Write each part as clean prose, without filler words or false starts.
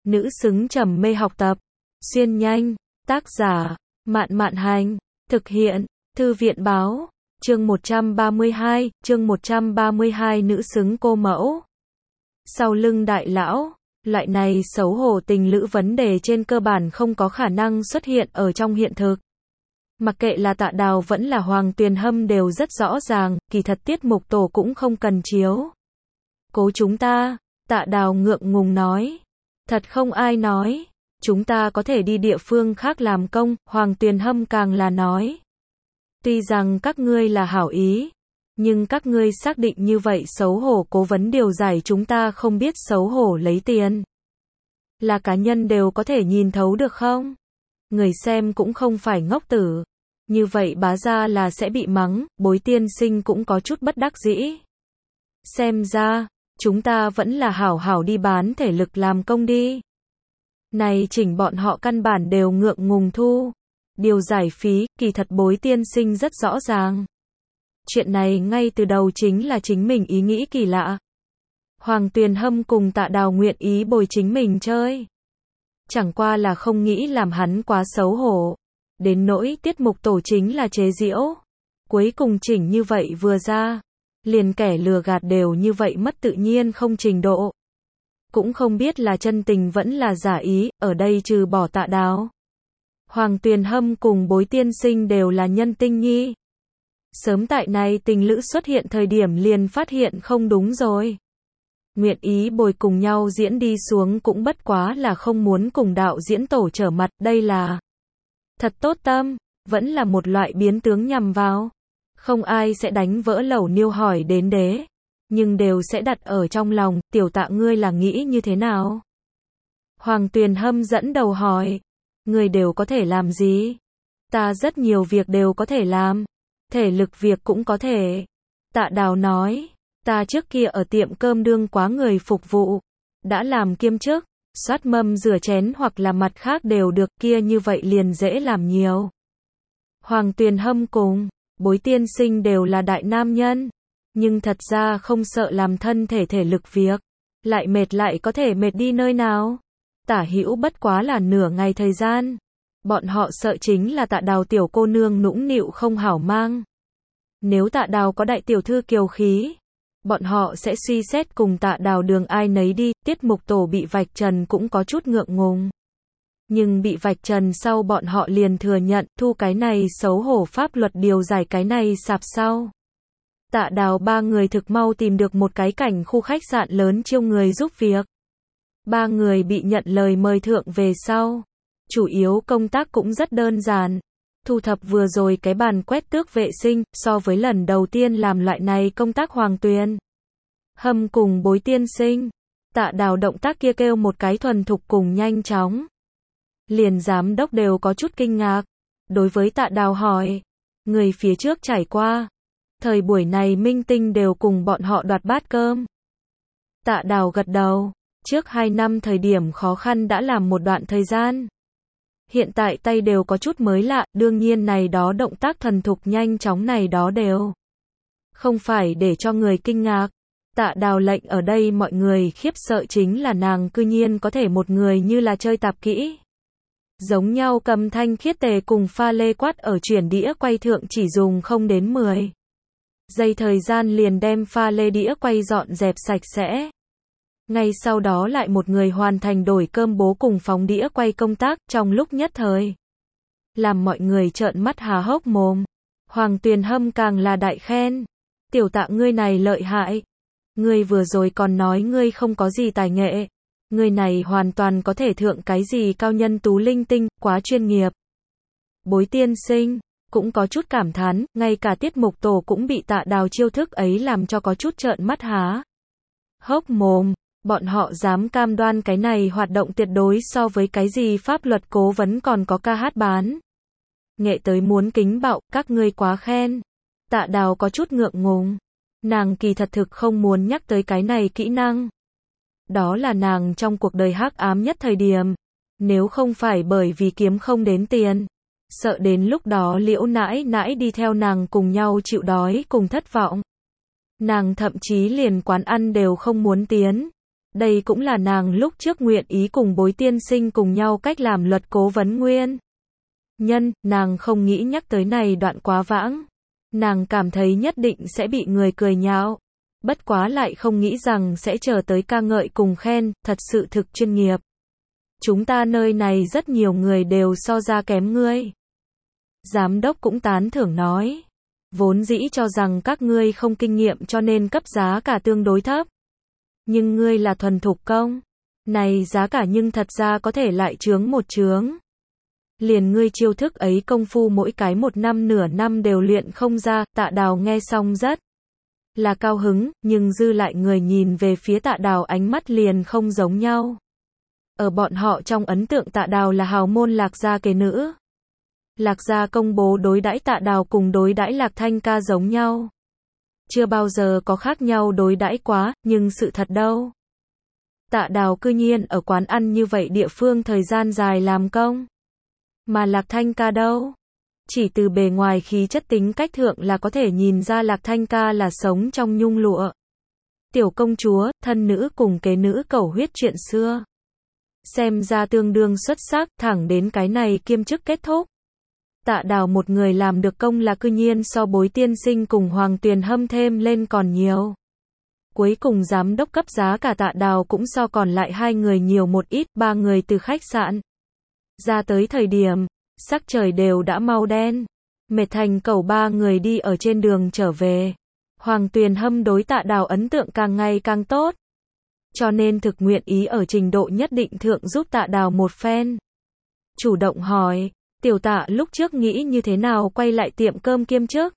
nữ xứng trầm mê học tập. Xuyên nhanh, tác giả, Mạn Mạn Hành, thực hiện, Thư viện Báo, chương 132, nữ xứng cô mẫu. Sau lưng đại lão, loại này xấu hổ tình lữ vấn đề trên cơ bản không có khả năng xuất hiện ở trong hiện thực. Mặc kệ là Tạ Đào vẫn là Hoàng Tuyền Hâm đều rất rõ ràng, kỳ thật tiết mục tổ cũng không cần chiếu cố chúng ta. Tạ Đào ngượng ngùng nói. Thật không ai nói. Chúng ta có thể đi địa phương khác làm công, Hoàng Tuyền Hâm càng là nói. Tuy rằng các ngươi là hảo ý, nhưng các ngươi xác định như vậy xấu hổ cố vấn điều giải chúng ta không biết xấu hổ lấy tiền. Là cá nhân đều có thể nhìn thấu được không? Người xem cũng không phải ngốc tử. Như vậy bá ra là sẽ bị mắng, Bối tiên sinh cũng có chút bất đắc dĩ. Xem ra, chúng ta vẫn là hảo hảo đi bán thể lực làm công đi. Này chỉnh bọn họ căn bản đều ngượng ngùng thu. Điều giải phí, kỳ thật Bối tiên sinh rất rõ ràng. Chuyện này ngay từ đầu chính là chính mình ý nghĩ kỳ lạ. Hoàng Tuyền Hâm cùng Tạ Đào nguyện ý bồi chính mình chơi. Chẳng qua là không nghĩ làm hắn quá xấu hổ. Đến nỗi tiết mục tổ chính là chế giễu. Cuối cùng chỉnh như vậy vừa ra. Liền kẻ lừa gạt đều như vậy mất tự nhiên không trình độ. Cũng không biết là chân tình vẫn là giả ý, ở đây trừ bỏ Tạ Đào. Hoàng Tuyền Hâm cùng Bối tiên sinh đều là nhân tinh nhi. Sớm tại này tình lữ xuất hiện thời điểm liền phát hiện không đúng rồi. Nguyện ý bồi cùng nhau diễn đi xuống cũng bất quá là không muốn cùng đạo diễn tổ trở mặt, đây là thật tốt tâm, vẫn là một loại biến tướng nhằm vào. Không ai sẽ đánh vỡ lẩu niêu hỏi đến đế, nhưng đều sẽ đặt ở trong lòng, tiểu Tạ ngươi là nghĩ như thế nào? Hoàng Tuyền Hâm dẫn đầu hỏi, người đều có thể làm gì? Ta rất nhiều việc đều có thể làm, thể lực việc cũng có thể. Tạ Đào nói, ta trước kia ở tiệm cơm đương quá người phục vụ, đã làm kiêm chức, xoát mâm rửa chén hoặc là mặt khác đều được, kia như vậy liền dễ làm nhiều. Hoàng Tuyền Hâm cùng Bối tiên sinh đều là đại nam nhân, nhưng thật ra không sợ làm thân thể thể lực việc, lại mệt lại có thể mệt đi nơi nào. Tả hữu bất quá là nửa ngày thời gian. Bọn họ sợ chính là Tạ Đào tiểu cô nương nũng nịu không hảo mang. Nếu Tạ Đào có đại tiểu thư kiều khí, bọn họ sẽ suy xét cùng Tạ Đào đường ai nấy đi. Tiết mục tổ bị vạch trần cũng có chút ngượng ngùng. Nhưng bị vạch trần sau bọn họ liền thừa nhận, thu cái này xấu hổ pháp luật điều giải cái này sạp sau. Tạ Đào ba người thực mau tìm được một cái cảnh khu khách sạn lớn chiêu người giúp việc. Ba người bị nhận lời mời thượng về sau. Chủ yếu công tác cũng rất đơn giản. Thu thập vừa rồi cái bàn quét tước vệ sinh, so với lần đầu tiên làm loại này công tác Hoàng Tuyền Hâm cùng Bối tiên sinh. Tạ Đào động tác kia kêu một cái thuần thục cùng nhanh chóng. Liền giám đốc đều có chút kinh ngạc. Đối với Tạ Đào hỏi, người phía trước trải qua. Thời buổi này minh tinh đều cùng bọn họ đoạt bát cơm. Tạ Đào gật đầu. Trước 2 năm thời điểm khó khăn đã làm một đoạn thời gian. Hiện tại tay đều có chút mới lạ, đương nhiên này đó động tác thuần thục nhanh chóng này đó đều không phải để cho người kinh ngạc. Tạ Đào lệnh ở đây mọi người khiếp sợ chính là nàng cư nhiên có thể một người như là chơi tạp kỹ. Giống nhau cầm thanh khiết tề cùng pha lê quát ở chuyển đĩa quay thượng chỉ dùng không đến 10 giây thời gian liền đem pha lê đĩa quay dọn dẹp sạch sẽ. Ngay sau đó lại một người hoàn thành đổi cơm bố cùng phóng đĩa quay công tác trong lúc nhất thời. Làm mọi người trợn mắt há hốc mồm. Hoàng Tuyền Hâm càng là đại khen. Tiểu Tạ ngươi này lợi hại. Ngươi vừa rồi còn nói ngươi không có gì tài nghệ. Ngươi này hoàn toàn có thể thượng cái gì cao nhân tú linh tinh, quá chuyên nghiệp. Bối tiên sinh cũng có chút cảm thán, ngay cả tiết mục tổ cũng bị Tạ Đào chiêu thức ấy làm cho có chút trợn mắt há hốc mồm. Bọn họ dám cam đoan cái này hoạt động tuyệt đối so với cái gì pháp luật cố vấn còn có ca hát bán. Nghệ tới muốn kính bạo, các ngươi quá khen. Tạ Đào có chút ngượng ngùng. Nàng kỳ thật thực không muốn nhắc tới cái này kỹ năng. Đó là nàng trong cuộc đời hắc ám nhất thời điểm. Nếu không phải bởi vì kiếm không đến tiền. Sợ đến lúc đó Liễu nãi nãi đi theo nàng cùng nhau chịu đói cùng thất vọng. Nàng thậm chí liền quán ăn đều không muốn tiến. Đây cũng là nàng lúc trước nguyện ý cùng Bối tiên sinh cùng nhau cách làm luật cố vấn nguyên nhân, nàng không nghĩ nhắc tới này đoạn quá vãng. Nàng cảm thấy nhất định sẽ bị người cười nhạo. Bất quá lại không nghĩ rằng sẽ chờ tới ca ngợi cùng khen, thật sự thực chuyên nghiệp. Chúng ta nơi này rất nhiều người đều so ra kém ngươi. Giám đốc cũng tán thưởng nói. Vốn dĩ cho rằng các ngươi không kinh nghiệm cho nên cấp giá cả tương đối thấp. Nhưng ngươi là thuần thục công. Này giá cả nhưng thật ra có thể lại chướng một chướng. Liền ngươi chiêu thức ấy công phu mỗi cái một năm nửa năm đều luyện không ra. Tạ Đào nghe xong rất là cao hứng, nhưng dư lại người nhìn về phía Tạ Đào ánh mắt liền không giống nhau. Ở bọn họ trong ấn tượng Tạ Đào là hào môn Lạc gia kế nữ. Lạc gia công bố đối đãi Tạ Đào cùng đối đãi Lạc Thanh ca giống nhau. Chưa bao giờ có khác nhau đối đãi quá, nhưng sự thật đâu. Tạ Đào cư nhiên ở quán ăn như vậy địa phương thời gian dài làm công. Mà Lạc Thanh ca đâu? Chỉ từ bề ngoài khí chất tính cách thượng là có thể nhìn ra Lạc Thanh ca là sống trong nhung lụa. Tiểu công chúa, thân nữ cùng kế nữ cầu huyết chuyện xưa. Xem ra tương đương xuất sắc, thẳng đến cái này kiêm chức kết thúc. Tạ Đào một người làm được công là cư nhiên so Bối tiên sinh cùng Hoàng Tuyền Hâm thêm lên còn nhiều. Cuối cùng giám đốc cấp giá cả Tạ Đào cũng so còn lại hai người nhiều một ít, ba người từ khách sạn ra tới thời điểm, sắc trời đều đã mau đen. Mệt thành cầu ba người đi ở trên đường trở về. Hoàng Tuyền Hâm đối Tạ Đào ấn tượng càng ngày càng tốt. Cho nên thực nguyện ý ở trình độ nhất định thượng giúp Tạ Đào một phen. Chủ động hỏi, tiểu Tạ lúc trước nghĩ như thế nào quay lại tiệm cơm kiêm chức?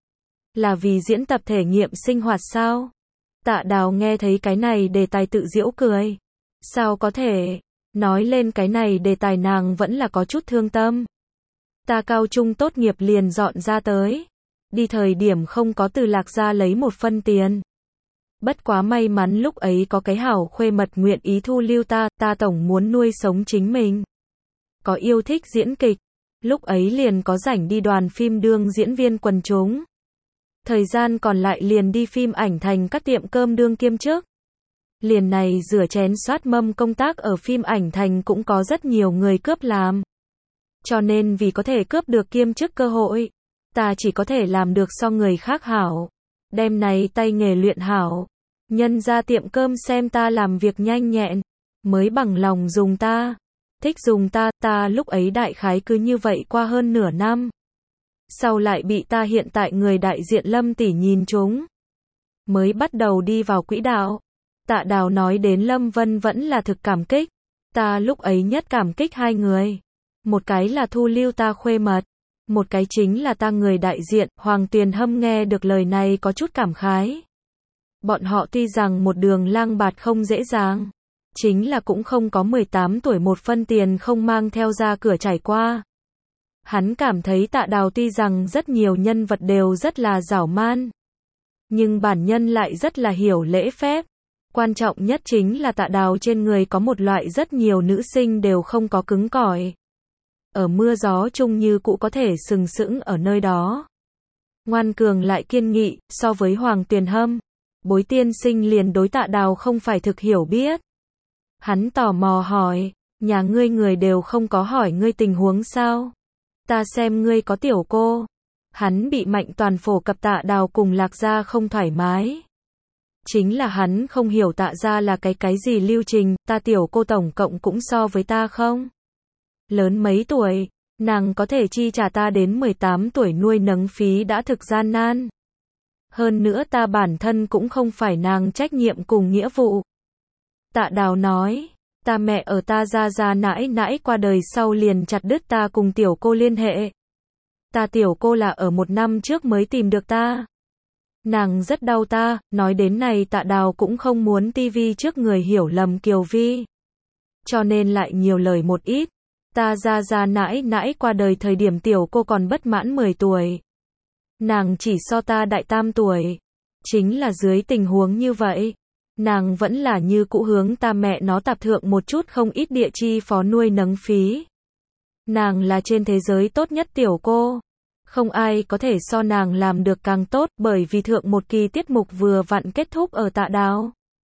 Là vì diễn tập thể nghiệm sinh hoạt sao? Tạ Đào nghe thấy cái này đề tài tự giễu cười. Sao có thể? Nói lên cái này đề tài nàng vẫn là có chút thương tâm. Ta cao trung tốt nghiệp liền dọn ra tới. Đi thời điểm không có từ Lạc gia lấy một phân tiền. Bất quá may mắn lúc ấy có cái hảo khuê mật nguyện ý thu lưu ta, ta tổng muốn nuôi sống chính mình. Có yêu thích diễn kịch, lúc ấy liền có rảnh đi đoàn phim đương diễn viên quần chúng. Thời gian còn lại liền đi phim ảnh thành các tiệm cơm đương kiêm chức. Liền này rửa chén soát mâm công tác ở phim ảnh thành cũng có rất nhiều người cướp làm. Cho nên vì có thể cướp được kiêm chức cơ hội, ta chỉ có thể làm được so người khác hảo. Đem này tay nghề luyện hảo. Nhân ra tiệm cơm xem ta làm việc nhanh nhẹn, mới bằng lòng dùng ta. Thích dùng ta, ta lúc ấy đại khái cứ như vậy qua hơn nửa năm. Sau lại bị ta hiện tại người đại diện Lâm tỷ nhìn trúng. Mới bắt đầu đi vào quỹ đạo. Tạ Đào nói đến Lâm Vân vẫn là thực cảm kích. Ta lúc ấy nhất cảm kích hai người. Một cái là thu lưu ta khuê mật. Một cái chính là ta người đại diện. Hoàng Tuyền Hâm nghe được lời này có chút cảm khái. Bọn họ tuy rằng một đường lang bạt không dễ dàng. Chính là cũng không có 18 tuổi một phân tiền không mang theo ra cửa trải qua. Hắn cảm thấy Tạ Đào tuy rằng rất nhiều nhân vật đều rất là giảo man. Nhưng bản nhân lại rất là hiểu lễ phép. Quan trọng nhất chính là Tạ Đào trên người có một loại rất nhiều nữ sinh đều không có cứng cỏi. Ở mưa gió chung như cũ có thể sừng sững ở nơi đó. Ngoan cường lại kiên nghị, so với Hoàng Tuyền Hâm, Bối tiên sinh liền đối Tạ Đào không phải thực hiểu biết. Hắn tò mò hỏi, nhà ngươi người đều không có hỏi ngươi tình huống sao? Ta xem ngươi có tiểu cô. Hắn bị Mạnh Toàn phổ cập Tạ Đào cùng Lạc gia không thoải mái. Chính là hắn không hiểu Tạ gia là cái gì lưu trình, ta tiểu cô tổng cộng cũng so với ta không? Lớn mấy tuổi, nàng có thể chi trả ta đến 18 tuổi nuôi nấng phí đã thực gian nan. Hơn nữa ta bản thân cũng không phải nàng trách nhiệm cùng nghĩa vụ. Tạ Đào nói, ta mẹ ở ta gia nãi nãi qua đời sau liền chặt đứt ta cùng tiểu cô liên hệ. Ta tiểu cô là ở 1 năm trước mới tìm được ta. Nàng rất đau ta, nói đến này Tạ Đào cũng không muốn tivi trước người hiểu lầm Kiều Vi. Cho nên lại nhiều lời một ít. Ta gia nãi nãi qua đời thời điểm tiểu cô còn bất mãn 10 tuổi. Nàng chỉ so ta đại 3 tuổi. Chính là dưới tình huống như vậy, nàng vẫn là như cũ hướng ta mẹ nó tạp thượng một chút không ít địa chi phó nuôi nấng phí. Nàng là trên thế giới tốt nhất tiểu cô. Không ai có thể so nàng làm được càng tốt bởi vì thượng một kỳ tiết mục vừa vặn kết thúc ở Tạ Đào.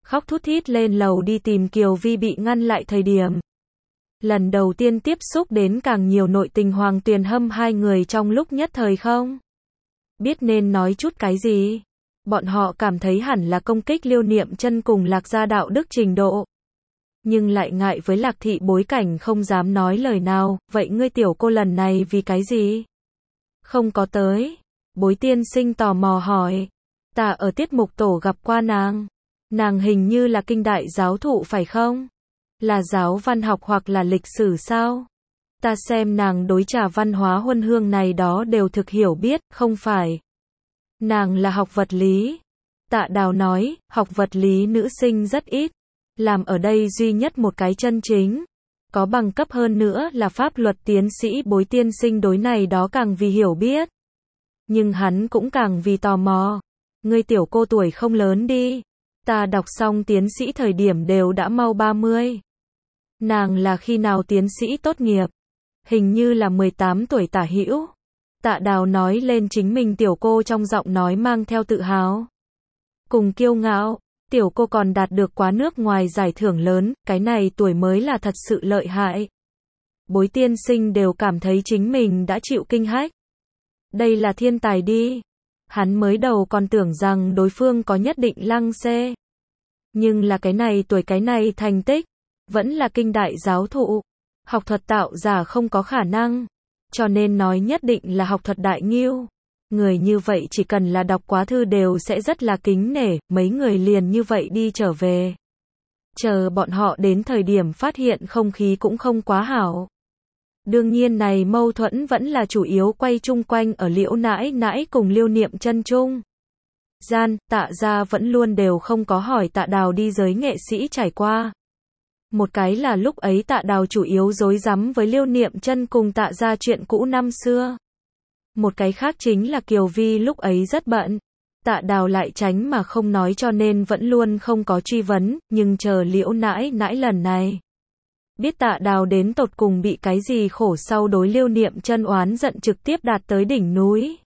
khóc thút thít lên lầu đi tìm Kiều Vi bị ngăn lại thời điểm. Lần đầu tiên tiếp xúc đến càng nhiều nội tình Hoàng Tuyền Hâm hai người trong lúc nhất thời không biết nên nói chút cái gì. Bọn họ cảm thấy hẳn là công kích Liêu Niệm Chân cùng Lạc Gia đạo đức trình độ. Nhưng lại ngại với Lạc thị bối cảnh không dám nói lời nào, vậy ngươi tiểu cô lần này vì cái gì? Không có tới. Bối tiên sinh tò mò hỏi. Ta ở tiết mục tổ gặp qua nàng. Nàng hình như là kinh đại giáo thụ phải không? Là giáo văn học hoặc là lịch sử sao? Ta xem nàng đối trà văn hóa huân hương này đó đều thực hiểu biết, không phải. Nàng là học vật lý. Tạ Đào nói, học vật lý nữ sinh rất ít. Làm ở đây duy nhất một cái chân chính. Có bằng cấp hơn nữa là pháp luật tiến sĩ. Bối tiên sinh đối này đó càng vì hiểu biết. Nhưng hắn cũng càng vì tò mò. Ngươi tiểu cô tuổi không lớn đi. Ta đọc xong tiến sĩ thời điểm đều đã mau 30. Nàng là khi nào tiến sĩ tốt nghiệp? Hình như là 18 tuổi tả hữu. Tạ Đào nói lên chính mình tiểu cô trong giọng nói mang theo tự hào. Cùng kiêu ngạo, tiểu cô còn đạt được quá nước ngoài giải thưởng lớn, cái này tuổi mới là thật sự lợi hại. Bối tiên sinh đều cảm thấy chính mình đã chịu kinh hách. Đây là thiên tài đi. Hắn mới đầu còn tưởng rằng đối phương có nhất định lăng xê. Nhưng là cái này tuổi cái này thành tích, vẫn là kinh đại giáo thụ. Học thuật tạo giả không có khả năng. Cho nên nói nhất định là học thuật đại ngưu. Người như vậy chỉ cần là đọc quá thư đều sẽ rất là kính nể, mấy người liền như vậy đi trở về. Chờ bọn họ đến thời điểm phát hiện không khí cũng không quá hảo. Đương nhiên này mâu thuẫn vẫn là chủ yếu quay chung quanh ở Liễu nãi nãi cùng Liêu Niệm Chân chung. Tạ gia vẫn luôn đều không có hỏi Tạ Đào đi giới nghệ sĩ trải qua. Một cái là lúc ấy Tạ Đào chủ yếu rối rắm với Liêu Niệm Chân cùng Tạ gia chuyện cũ năm xưa. Một cái khác chính là Kiều Vi lúc ấy rất bận. Tạ Đào lại tránh mà không nói cho nên vẫn luôn không có truy vấn, nhưng chờ Liễu nãi nãi lần này. Biết Tạ Đào đến tột cùng bị cái gì khổ sau đối Liêu Niệm Chân oán giận trực tiếp đạt tới đỉnh núi.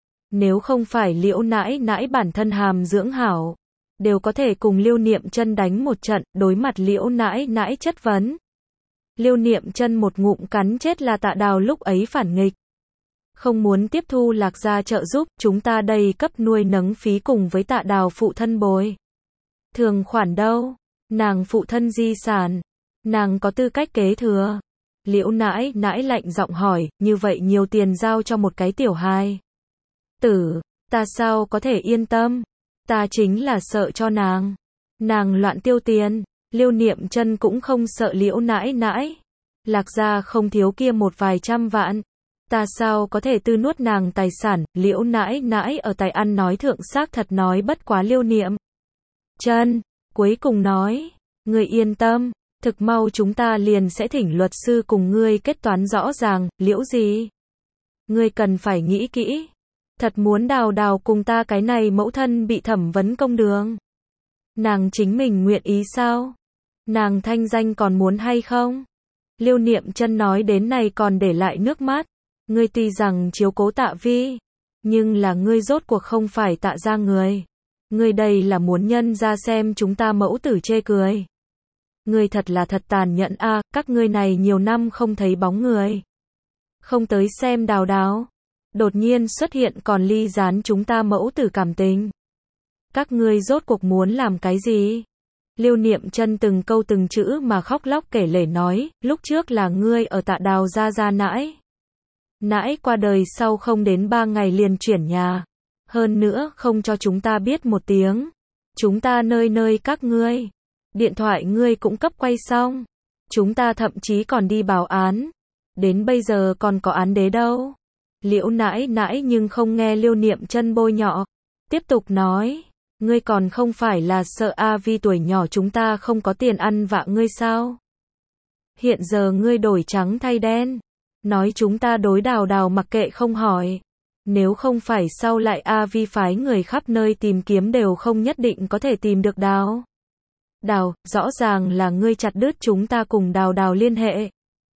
Nếu không phải Liễu nãi nãi bản thân hàm dưỡng hảo, đều có thể cùng Liêu Niệm Chân đánh một trận, đối mặt Liễu nãi nãi chất vấn. Liêu Niệm Chân một ngụm cắn chết là Tạ Đào lúc ấy phản nghịch. Không muốn tiếp thu Lạc gia trợ giúp, chúng ta đây cấp nuôi nấng phí cùng với Tạ Đào phụ thân bồi. Thường khoản đâu? Nàng phụ thân di sản. Nàng có tư cách kế thừa. Liễu nãi nãi lạnh giọng hỏi, như vậy nhiều tiền giao cho một cái tiểu hài tử, ta sao có thể yên tâm? Ta chính là sợ cho nàng. Nàng loạn tiêu tiền. Liêu Niệm Chân cũng không sợ Liễu nãi nãi. Lạc gia không thiếu kia một vài trăm vạn. Ta sao có thể tư nuốt nàng tài sản? Liễu nãi nãi ở tài ăn nói thượng xác thật nói bất quá Liêu Niệm Chân. Cuối cùng nói, ngươi yên tâm, thực mau chúng ta liền sẽ thỉnh luật sư cùng ngươi kết toán rõ ràng. Liễu gì? Ngươi cần phải nghĩ kỹ. Thật muốn Đào Đào cùng ta cái này mẫu thân bị thẩm vấn công đường. Nàng chính mình nguyện ý sao? Nàng thanh danh còn muốn hay không? Liêu Niệm Chân nói đến này còn để lại nước mắt. Ngươi tuy rằng chiếu cố Tạ Vi, nhưng là ngươi rốt cuộc không phải Tạ gia người. Ngươi đây là muốn nhân ra xem chúng ta mẫu tử chê cười. Ngươi thật là thật tàn nhẫn a, các ngươi này nhiều năm không thấy bóng người. Không tới xem Đào Đào. Đột nhiên xuất hiện còn ly gián chúng ta mẫu tử cảm tình. Các ngươi rốt cuộc muốn làm cái gì? Liêu Niệm Chân từng câu từng chữ mà khóc lóc kể lể nói, lúc trước là ngươi ở Tạ Đào gia nãi. Nãi qua đời sau không đến 3 ngày liền chuyển nhà. Hơn nữa không cho chúng ta biết một tiếng. Chúng ta nơi nơi các ngươi. Điện thoại ngươi cũng cấp quay xong. Chúng ta thậm chí còn đi báo án. Đến bây giờ còn có án đế đâu. Liễu nãi nãi nhưng không nghe Liêu Niệm Chân bôi nhọ. Tiếp tục nói. Ngươi còn không phải là sợ A Vi tuổi nhỏ chúng ta không có tiền ăn vạ ngươi sao? Hiện giờ ngươi đổi trắng thay đen. Nói chúng ta đối Đào Đào mặc kệ không hỏi. Nếu không phải sau lại A Vi phái người khắp nơi tìm kiếm đều không nhất định có thể tìm được Đào Đào, rõ ràng là ngươi chặt đứt chúng ta cùng Đào Đào liên hệ.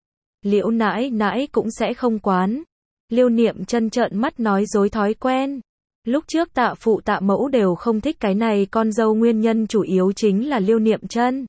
Liễu nãi nãi cũng sẽ không quán. Liêu Niệm Chân trợn mắt nói dối thói quen. Lúc trước tạ phụ tạ mẫu đều không thích cái này con dâu, nguyên nhân chủ yếu chính là Liêu Niệm Chân.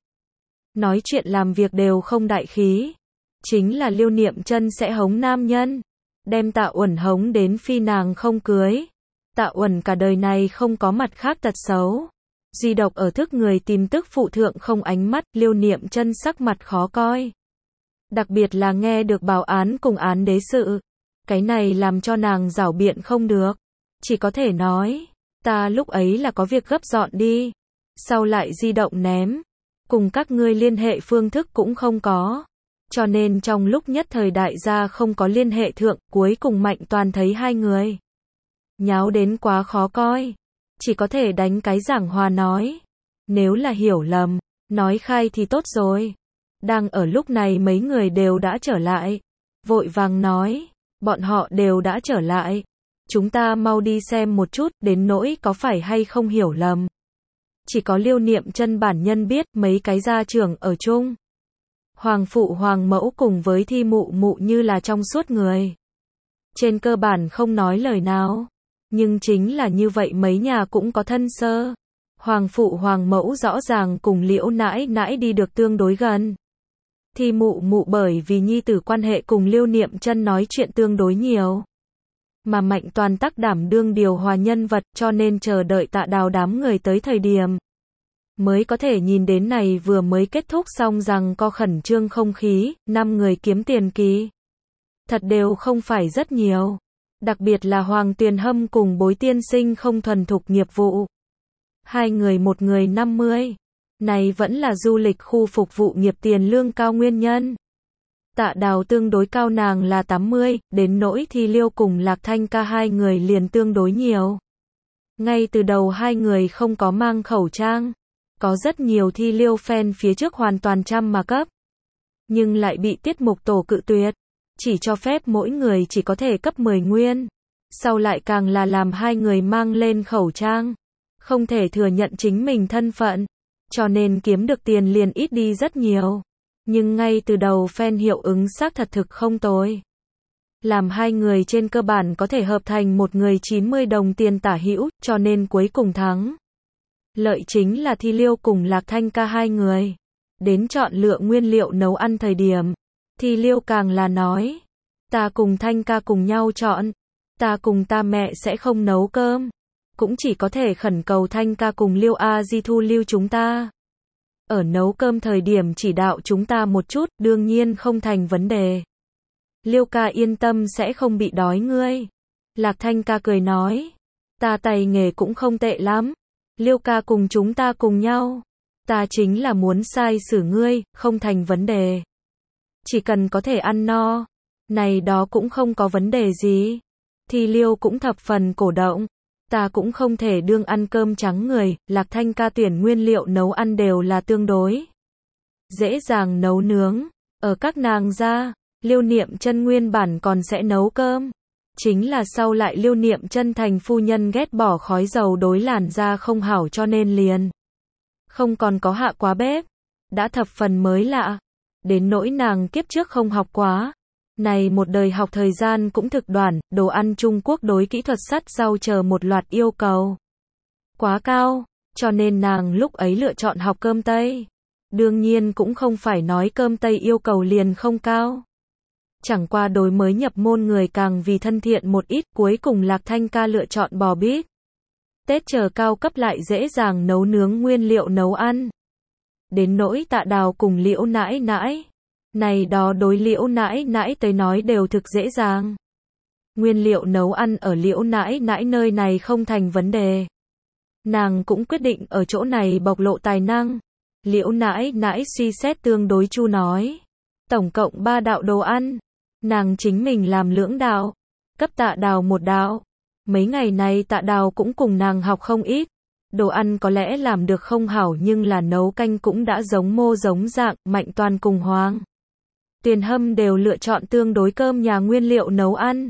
Nói chuyện làm việc đều không đại khí. Chính là Liêu Niệm Chân sẽ hống nam nhân. Đem Tạ Uẩn hống đến phi nàng không cưới. Tạ Uẩn cả đời này không có mặt khác tật xấu. Duy độc ở thức người tìm tức phụ thượng không ánh mắt, Liêu Niệm Chân sắc mặt khó coi. Đặc biệt là nghe được báo án cùng án đế sự. Cái này làm cho nàng giảo biện không được. Chỉ có thể nói, ta lúc ấy là có việc gấp dọn đi. Sau lại di động ném. Cùng các ngươi liên hệ phương thức cũng không có. Cho nên trong lúc nhất thời đại gia không có liên hệ thượng, cuối cùng Mạnh Toàn thấy hai người nháo đến quá khó coi. Chỉ có thể đánh cái giảng hòa nói. Nếu là hiểu lầm, nói khai thì tốt rồi. Đang ở lúc này mấy người đều đã trở lại. Vội vàng nói, bọn họ đều đã trở lại. Chúng ta mau đi xem một chút, đến nỗi có phải hay không hiểu lầm. Chỉ có Liêu Niệm Chân bản nhân biết, mấy cái gia trưởng ở chung. Hoàng phụ hoàng mẫu cùng với Thi mụ mụ như là trong suốt người. Trên cơ bản không nói lời nào. Nhưng chính là như vậy mấy nhà cũng có thân sơ. Hoàng phụ hoàng mẫu rõ ràng cùng Liễu nãi nãi đi được tương đối gần. Thi mụ mụ bởi vì nhi tử quan hệ cùng Liêu Niệm Chân nói chuyện tương đối nhiều. Mà Mạnh Toàn tắc đảm đương điều hòa nhân vật, cho nên chờ đợi Tạ Đào đám người tới thời điểm mới có thể nhìn đến này vừa mới kết thúc xong rằng co khẩn trương không khí, 5 người kiếm tiền kỳ. Thật đều không phải rất nhiều. Đặc biệt là Hoàng Tuyền Hâm cùng Bối Tiên Sinh không thuần thục nghiệp vụ. Hai người một người 50. Này vẫn là du lịch khu phục vụ nghiệp tiền lương cao nguyên nhân. Tạ Đào tương đối cao, nàng là 80, đến nỗi Thi Liêu cùng Lạc Thanh Ca hai người liền tương đối nhiều. Ngay từ đầu hai người không có mang khẩu trang. Có rất nhiều Thi Liêu fan phía trước hoàn toàn trăm mà cấp. Nhưng lại bị tiết mục tổ cự tuyệt. Chỉ cho phép mỗi người chỉ có thể cấp 10 nguyên. Sau lại càng là làm hai người mang lên khẩu trang. Không thể thừa nhận chính mình thân phận. Cho nên kiếm được tiền liền ít đi rất nhiều. Nhưng ngay từ đầu fan hiệu ứng xác thật thực không tồi. Làm hai người trên cơ bản có thể hợp thành một người 90 đồng tiền tả hữu, cho nên cuối cùng thắng. Lợi chính là Thi Liêu cùng Lạc Thanh Ca hai người. Đến chọn lựa nguyên liệu nấu ăn thời điểm. Thi Liêu càng là nói. Ta cùng Thanh Ca cùng nhau chọn. Ta cùng ta mẹ sẽ không nấu cơm. Cũng chỉ có thể khẩn cầu Thanh Ca cùng Liêu A Di thu lưu chúng ta. Ở nấu cơm thời điểm chỉ đạo chúng ta một chút, đương nhiên không thành vấn đề. Liêu ca yên tâm sẽ không bị đói ngươi. Lạc Thanh Ca cười nói. Ta tay nghề cũng không tệ lắm. Liêu ca cùng chúng ta cùng nhau. Ta chính là muốn sai xử ngươi, không thành vấn đề. Chỉ cần có thể ăn no. Này đó cũng không có vấn đề gì. Thì Liêu cũng thập phần cổ động. Ta cũng không thể đương ăn cơm trắng người. Lạc Thanh Ca tuyển nguyên liệu nấu ăn đều là tương đối dễ dàng nấu nướng. Ở các nàng gia, Liêu Niệm Chân nguyên bản còn sẽ nấu cơm. Chính là sau lại Liêu Niệm Chân thành phu nhân ghét bỏ khói dầu đối làn da không hảo cho nên liền không còn có hạ quá bếp. Đã thập phần mới lạ. Đến nỗi nàng kiếp trước không học quá. Này một đời học thời gian cũng thực đoạn, đồ ăn Trung Quốc đối kỹ thuật sắt rau chờ một loạt yêu cầu quá cao, cho nên nàng lúc ấy lựa chọn học cơm Tây. Đương nhiên cũng không phải nói cơm Tây yêu cầu liền không cao. Chẳng qua đối mới nhập môn người càng vì thân thiện một ít, cuối cùng Lạc Thanh Ca lựa chọn bò bít tết chờ cao cấp lại dễ dàng nấu nướng nguyên liệu nấu ăn. Đến nỗi Tạ Đào cùng Liễu nãi nãi. Này đó đối Liễu nãi nãi tới nói đều thực dễ dàng. Nguyên liệu nấu ăn ở Liễu nãi nãi nơi này không thành vấn đề. Nàng cũng quyết định ở chỗ này bộc lộ tài năng. Liễu nãi nãi suy xét tương đối chu nói. Tổng cộng 3 đạo đồ ăn. Nàng chính mình làm lưỡng đạo. Cấp Tạ Đào một đạo. Mấy ngày này Tạ Đào cũng cùng nàng học không ít. Đồ ăn có lẽ làm được không hảo nhưng là nấu canh cũng đã giống mô giống dạng. Mạnh Toàn cùng Hoàng Tuyền Hâm đều lựa chọn tương đối cơm nhà nguyên liệu nấu ăn.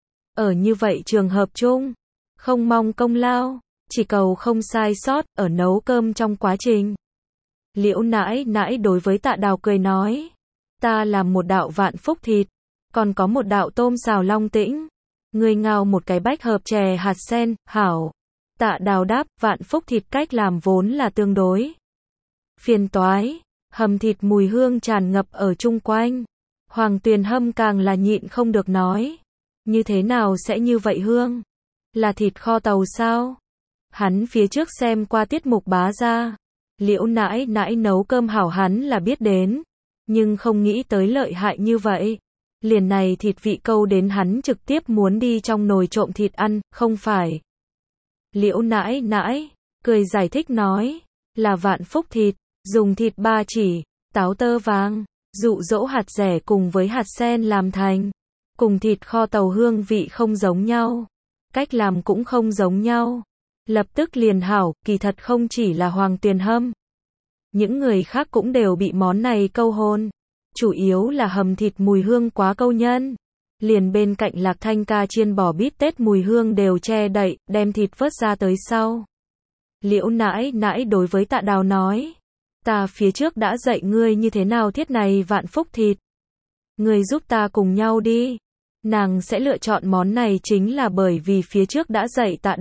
Ở như vậy trường hợp chung, không mong công lao, chỉ cầu không sai sót ở nấu cơm trong quá trình. Liễu nãi nãi đối với Tạ Đào cười nói. Ta làm một đạo vạn phúc thịt, còn có một đạo tôm xào Long Tĩnh. Ngươi ngao một cái bách hợp chè hạt sen, hảo. Tạ Đào đáp, Vạn Phúc thịt cách làm vốn là tương đối phiền toái, hầm thịt mùi hương tràn ngập ở chung quanh. Hoàng Tuyền Hâm càng là nhịn không được nói. Như thế nào sẽ như vậy hương? Là thịt kho tàu sao? Hắn phía trước xem qua tiết mục Bá Gia. Liễu nãi nãi nấu cơm hảo hắn là biết đến. Nhưng không nghĩ tới lợi hại như vậy. Liền này thịt vị câu đến hắn trực tiếp muốn đi trong nồi trộm thịt ăn, không phải. Liễu nãi nãi, cười giải thích nói. Là Vạn Phúc thịt, dùng thịt ba chỉ, táo tơ vàng, dụ dỗ hạt dẻ cùng với hạt sen làm thành. Cùng thịt kho tàu hương vị không giống nhau. Cách làm cũng không giống nhau. Lập tức liền hảo, kỳ thật không chỉ là Hoàng Tuyền Hâm. Những người khác cũng đều bị món này câu hồn. Chủ yếu là hầm thịt mùi hương quá câu nhân. Liền bên cạnh Lạc Thanh Ca chiên bò bít tết mùi hương đều che đậy, đem thịt vớt ra tới sau. Liễu nãi nãi đối với Tạ Đào nói. Ta phía trước đã dạy ngươi như thế nào thiết này Vạn Phúc thịt. Ngươi giúp ta cùng nhau đi. Nàng sẽ lựa chọn món này chính là bởi vì phía trước đã dạy Tạ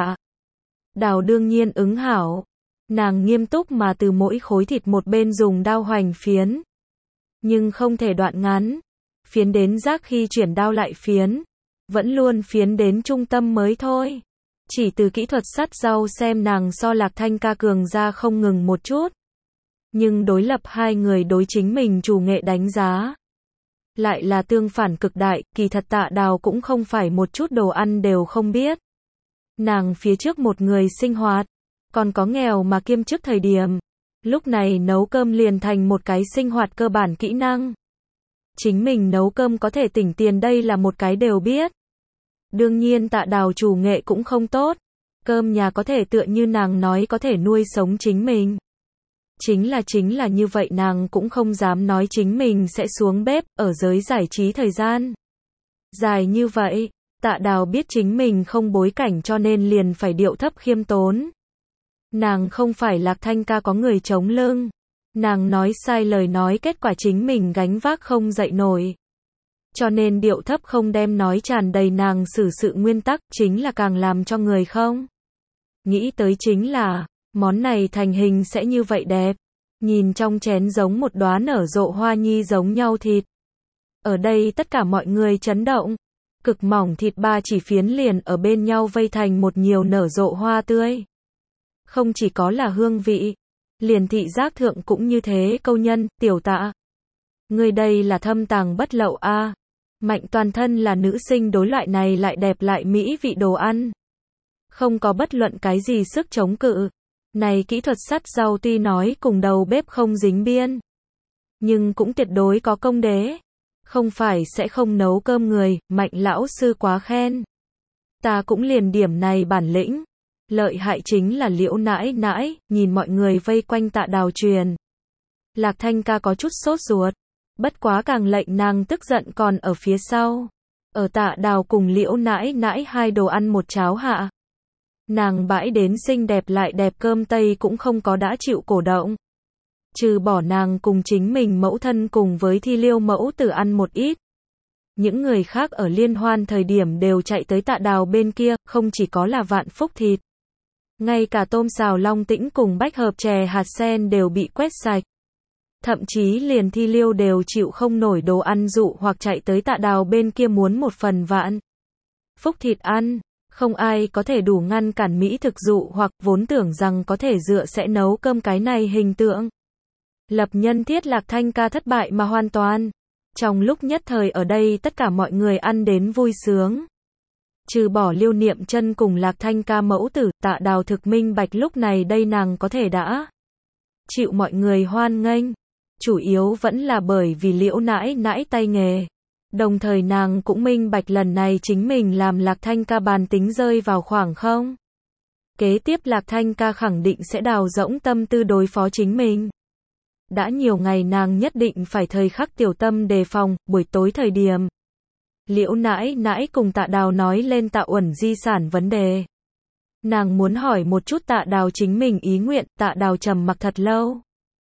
Đào đương nhiên ứng hảo. Nàng nghiêm túc mà từ mỗi khối thịt một bên dùng đao hoành phiến. Nhưng không thể đoạn ngắn. Phiến đến rác khi chuyển đao lại phiến. Vẫn luôn phiến đến trung tâm mới thôi. Chỉ từ kỹ thuật sắt rau xem nàng so Lạc Thanh Ca cường ra không ngừng một chút. Nhưng đối lập hai người đối chính mình chủ nghệ đánh giá. Lại là tương phản cực đại, kỳ thật Tạ Đào cũng không phải một chút đồ ăn đều không biết. Nàng phía trước một người sinh hoạt, còn có nghèo mà kiêm chức thời điểm. Lúc này nấu cơm liền thành một cái sinh hoạt cơ bản kỹ năng. Chính mình nấu cơm có thể tỉnh tiền đây là một cái đều biết. Đương nhiên Tạ Đào chủ nghệ cũng không tốt. Cơm nhà có thể tựa như nàng nói có thể nuôi sống chính mình. Chính là như vậy nàng cũng không dám nói chính mình sẽ xuống bếp ở giới giải trí thời gian dài như vậy. Tạ Đào biết chính mình không bối cảnh cho nên liền phải điệu thấp khiêm tốn. Nàng không phải Lạc Thanh Ca có người chống lưng. Nàng nói sai lời nói kết quả chính mình gánh vác không dậy nổi. Cho nên điệu thấp không đem nói tràn đầy nàng xử sự nguyên tắc chính là càng làm cho người không nghĩ tới chính là món này thành hình sẽ như vậy đẹp. Nhìn trong chén giống một đóa nở rộ hoa nhi giống nhau thịt. Ở đây tất cả mọi người chấn động. Cực mỏng thịt ba chỉ phiến liền ở bên nhau vây thành một nhiều nở rộ hoa tươi. Không chỉ có là hương vị. Liền thị giác thượng cũng như thế câu nhân, Tiểu Tạ. Người đây là thâm tàng bất lậu a. Mạnh toàn thân là nữ sinh đối loại này lại đẹp lại mỹ vị đồ ăn. Không có bất luận cái gì sức chống cự. Này kỹ thuật sắt rau tuy nói cùng đầu bếp không dính biên. Nhưng cũng tuyệt đối có công đế. Không phải sẽ không nấu cơm người, Mạnh lão sư quá khen. Ta cũng liền điểm này bản lĩnh. Lợi hại chính là Liễu nãi nãi, nhìn mọi người vây quanh Tạ Đào truyền. Lạc Thanh Ca có chút sốt ruột. Bất quá càng lệnh nàng tức giận còn ở phía sau. Ở Tạ Đào cùng Liễu nãi nãi hai đồ ăn một cháo hạ. Nàng bãi đến xinh đẹp lại đẹp cơm tây cũng không có đã chịu cổ động. Trừ bỏ nàng cùng chính mình mẫu thân cùng với Thi Liêu mẫu tử ăn một ít. Những người khác ở liên hoan thời điểm đều chạy tới Tạ Đào bên kia, không chỉ có là Vạn Phúc thịt. Ngay cả tôm xào Long Tĩnh cùng bách hợp chè hạt sen đều bị quét sạch. Thậm chí liền Thi Liêu đều chịu không nổi đồ ăn dụ hoặc chạy tới Tạ Đào bên kia muốn một phần Vạn Phúc thịt ăn. Không ai có thể đủ ngăn cản mỹ thực dụ hoặc vốn tưởng rằng có thể dựa sẽ nấu cơm cái này hình tượng. Lập nhân thiết Lạc Thanh Ca thất bại mà hoàn toàn. Trong lúc nhất thời ở đây tất cả mọi người ăn đến vui sướng. Trừ bỏ Liêu Niệm Chân cùng Lạc Thanh Ca mẫu tử, Tạ Đào thực minh bạch lúc này đây nàng có thể đã chịu mọi người hoan nghênh. Chủ yếu vẫn là bởi vì Liễu nãi nãi tay nghề. Đồng thời nàng cũng minh bạch lần này chính mình làm Lạc Thanh Ca bàn tính rơi vào khoảng không. Kế tiếp Lạc Thanh Ca khẳng định sẽ đào rỗng tâm tư đối phó chính mình. Đã nhiều ngày nàng nhất định phải thời khắc tiểu tâm đề phòng, buổi tối thời điểm. Liễu nãi nãi cùng Tạ Đào nói lên Tạ Uẩn di sản vấn đề. Nàng muốn hỏi một chút Tạ Đào chính mình ý nguyện, Tạ Đào trầm mặc thật lâu.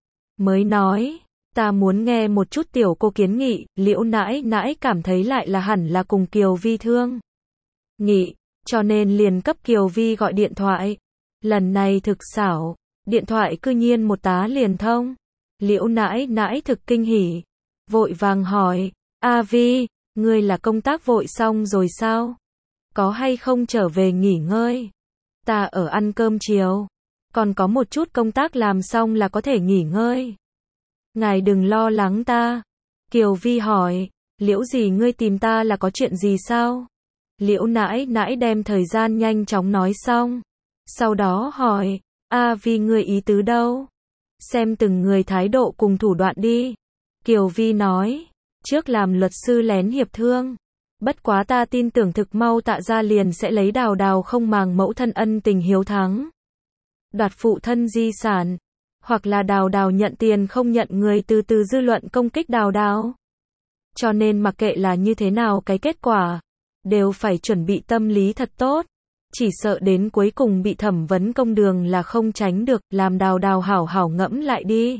Mới nói. Ta muốn nghe một chút tiểu cô kiến nghị, Liễu nãi nãi cảm thấy lại là hẳn là cùng Kiều Vi Thương. Nghỉ, cho nên liền cấp Kiều Vi gọi điện thoại. Lần này thực xảo, điện thoại cư nhiên một tá liền thông. Liễu nãi nãi thực kinh hỉ, vội vàng hỏi, A Vi, ngươi là công tác vội xong rồi sao? Có hay không trở về nghỉ ngơi? Ta ở ăn cơm chiều, còn có một chút công tác làm xong là có thể nghỉ ngơi. Ngài đừng lo lắng ta. Kiều Vi hỏi, Liễu gì ngươi tìm ta là có chuyện gì sao? Liễu nãi nãi đem thời gian nhanh chóng nói xong. Sau đó hỏi, A Vi ngươi ý tứ đâu? Xem từng người thái độ cùng thủ đoạn đi. Kiều Vi nói, trước làm luật sư lén hiệp thương. Bất quá ta tin tưởng thực mau Tạ gia liền sẽ lấy Đào Đào không màng mẫu thân ân tình hiếu thắng. Đoạt phụ thân di sản. Hoặc là Đào Đào nhận tiền không nhận người từ từ dư luận công kích Đào Đào. Cho nên mặc kệ là như thế nào cái kết quả, đều phải chuẩn bị tâm lý thật tốt. Chỉ sợ đến cuối cùng bị thẩm vấn công đường là không tránh được, làm Đào Đào hảo hảo ngẫm lại đi.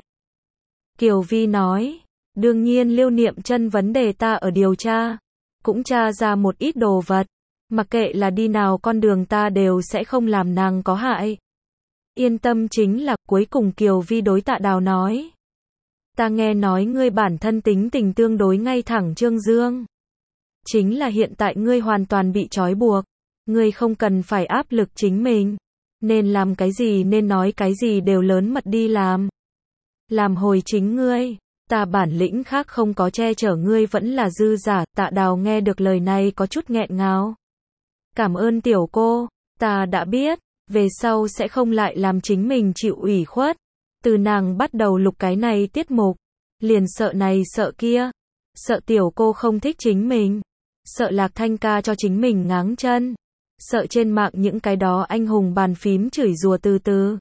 Kiều Vi nói, đương nhiên Lưu Niệm Chân vấn đề ta ở điều tra, cũng tra ra một ít đồ vật, mặc kệ là đi nào con đường ta đều sẽ không làm nàng có hại. Yên tâm chính là, cuối cùng Kiều Vi đối Tạ Đào nói. Ta nghe nói ngươi bản thân tính tình tương đối ngay thẳng trương dương. Chính là hiện tại ngươi hoàn toàn bị trói buộc. Ngươi không cần phải áp lực chính mình. Nên làm cái gì nên nói cái gì đều lớn mật đi làm. Làm hồi chính ngươi. Ta bản lĩnh khác không có che chở ngươi vẫn là dư giả. Tạ Đào nghe được lời này có chút nghẹn ngào. Cảm ơn tiểu cô. Ta đã biết. Về sau sẽ không lại làm chính mình chịu ủy khuất. Từ nàng bắt đầu lục cái này tiết mục. Liền sợ này sợ kia. Sợ tiểu cô không thích chính mình. Sợ Lạc Thanh ca cho chính mình ngáng chân. Sợ trên mạng những cái đó anh hùng bàn phím chửi rủa từ từ.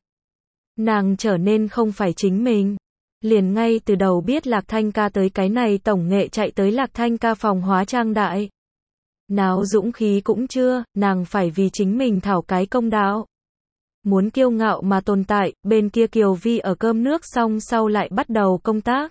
Nàng trở nên không phải chính mình. Liền ngay từ đầu biết Lạc Thanh ca tới cái này tổng nghệ chạy tới Lạc Thanh ca phòng hóa trang đại. Nào dũng khí cũng chưa, nàng phải vì chính mình thảo cái công đạo. Muốn kiêu ngạo mà tồn tại, bên kia Kiều Vi ở cơm nước xong sau lại bắt đầu công tác.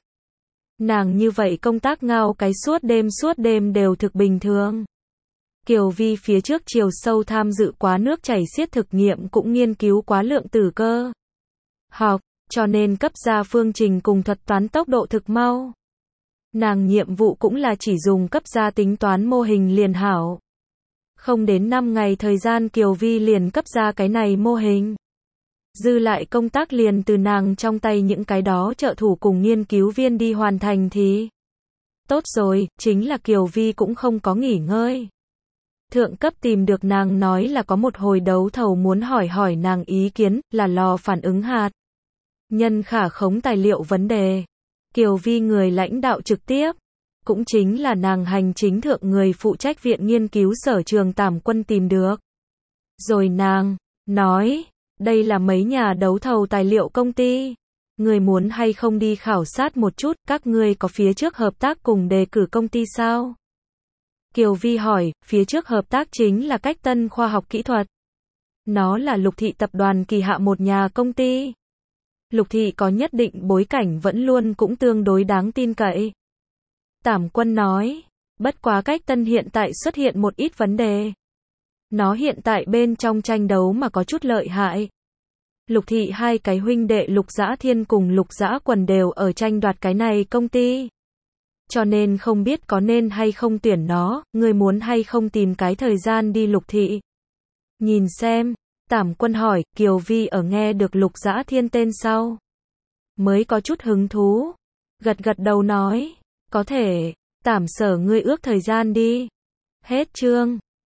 Nàng như vậy công tác ngao cái suốt đêm đều thực bình thường. Kiều Vi phía trước chiều sâu tham dự quá nước chảy xiết thực nghiệm cũng nghiên cứu quá lượng tử cơ học, cho nên cấp ra phương trình cùng thuật toán tốc độ thực mau. Nàng nhiệm vụ cũng là chỉ dùng cấp ra tính toán mô hình liền hảo. Không đến 5 ngày thời gian Kiều Vi liền cấp ra cái này mô hình. Dư lại công tác liền từ nàng trong tay những cái đó trợ thủ cùng nghiên cứu viên đi hoàn thành thì tốt rồi, chính là Kiều Vi cũng không có nghỉ ngơi. Thượng cấp tìm được nàng nói là có một hồi đấu thầu muốn hỏi nàng ý kiến, là lò phản ứng hạt nhân khả khống tài liệu vấn đề. Kiều Vi người lãnh đạo trực tiếp, cũng chính là nàng hành chính thượng người phụ trách viện nghiên cứu Sở Trường Tảm Quân tìm được. Rồi nàng nói, đây là mấy nhà đấu thầu tài liệu công ty. Người muốn hay không đi khảo sát một chút, các ngươi có phía trước hợp tác cùng đề cử công ty sao? Kiều Vi hỏi, phía trước hợp tác chính là Cách Tân Khoa học Kỹ thuật. Nó là Lục Thị tập đoàn kỳ hạ một nhà công ty. Lục Thị có nhất định bối cảnh vẫn luôn cũng tương đối đáng tin cậy. Tảm Quân nói, bất quá Cách Tân hiện tại xuất hiện một ít vấn đề. Nó hiện tại bên trong tranh đấu mà có chút lợi hại. Lục Thị hai cái huynh đệ Lục Dã Thiên cùng Lục Dã Quần đều ở tranh đoạt cái này công ty. Cho nên không biết có nên hay không tuyển nó, người muốn hay không tìm cái thời gian đi Lục Thị. Nhìn xem, Tảm Quân hỏi, Kiều Vi ở nghe được Lục Dã Thiên tên sau. Mới có chút hứng thú. Gật gật đầu nói, có thể, Tảm Sở ngươi ước thời gian đi. Hết chương.